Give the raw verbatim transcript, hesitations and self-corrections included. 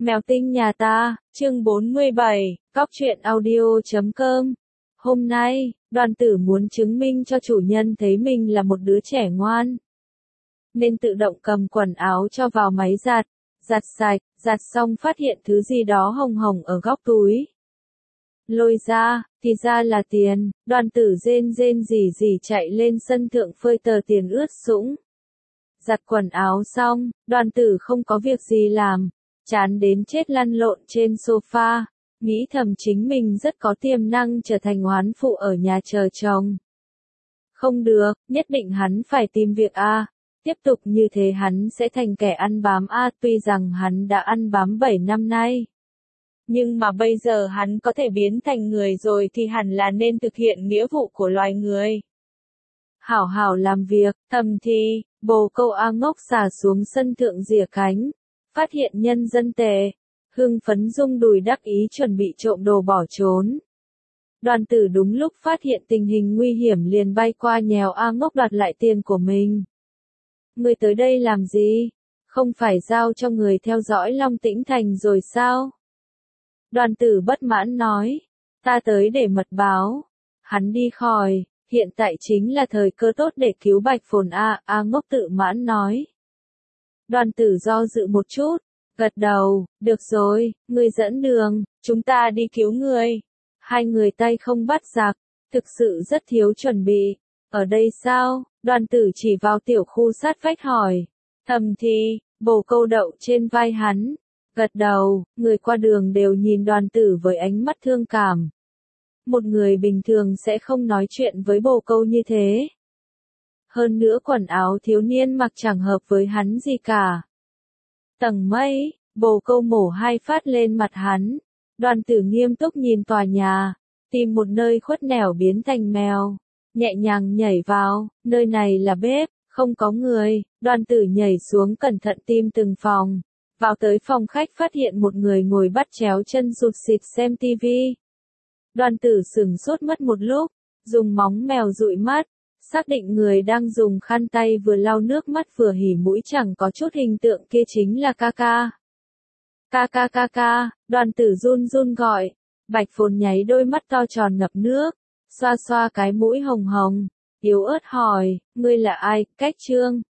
Mèo tinh nhà ta, chương bốn mươi bảy, cóc truyện audio chấm com. Hôm nay, Đoàn Tử muốn chứng minh cho chủ nhân thấy mình là một đứa trẻ ngoan. Nên tự động cầm quần áo cho vào máy giặt, giặt sạch, giặt xong phát hiện thứ gì đó hồng hồng ở góc túi. Lôi ra, thì ra là tiền, Đoàn Tử rên rên rỉ rỉ chạy lên sân thượng phơi tờ tiền ướt sũng. Giặt quần áo xong, Đoàn Tử không có việc gì làm, chán đến chết lăn lộn trên sofa, nghĩ thầm chính mình rất có tiềm năng trở thành oán phụ ở nhà chờ chồng. Không được, nhất định hắn phải tìm việc A, tiếp tục như thế hắn sẽ thành kẻ ăn bám A, tuy rằng hắn đã ăn bám bảy năm nay. Nhưng mà bây giờ hắn có thể biến thành người rồi thì hẳn là nên thực hiện nghĩa vụ của loài người. Hảo hảo làm việc, thầm thì, bồ câu A ngốc xả xuống sân thượng rỉa cánh, phát hiện nhân dân tệ, hưng phấn rung đùi đắc ý chuẩn bị trộm đồ bỏ trốn. Đoàn Tử đúng lúc phát hiện tình hình nguy hiểm liền bay qua nhèo A ngốc đoạt lại tiền của mình. Người tới đây làm gì? Không phải giao cho người theo dõi Long Tĩnh Thành rồi sao? Đoàn Tử bất mãn nói, ta tới để mật báo. Hắn đi khỏi, hiện tại chính là thời cơ tốt để cứu Bạch Phồn A, A ngốc tự mãn nói. Đoàn Tử do dự một chút, gật đầu, được rồi, ngươi dẫn đường, chúng ta đi cứu người. Hai người tay không bắt giặc, thực sự rất thiếu chuẩn bị. Ở đây sao? Đoàn Tử chỉ vào tiểu khu sát vách hỏi. Thầm thì, bồ câu đậu trên vai hắn. Gật đầu, người qua đường đều nhìn Đoàn Tử với ánh mắt thương cảm. Một người bình thường sẽ không nói chuyện với bồ câu như thế. Hơn nữa quần áo thiếu niên mặc chẳng hợp với hắn gì cả. Tầng mây, bồ câu mổ hai phát lên mặt hắn. Đoàn Tử nghiêm túc nhìn tòa nhà, tìm một nơi khuất nẻo biến thành mèo. Nhẹ nhàng nhảy vào, nơi này là bếp, không có người. Đoàn Tử nhảy xuống cẩn thận tìm từng phòng. Vào tới phòng khách phát hiện một người ngồi bắt chéo chân rụt xịt xem tivi. Đoàn Tử sửng sốt mất một lúc, dùng móng mèo dụi mắt, xác định người đang dùng khăn tay vừa lau nước mắt vừa hỉ mũi chẳng có chút hình tượng kia chính là ca ca. Ca ca ca ca, Đoàn Tử run run gọi, Bạch Phồn nháy đôi mắt to tròn ngập nước, xoa xoa cái mũi hồng hồng, yếu ớt hỏi, ngươi là ai, Cách Trương.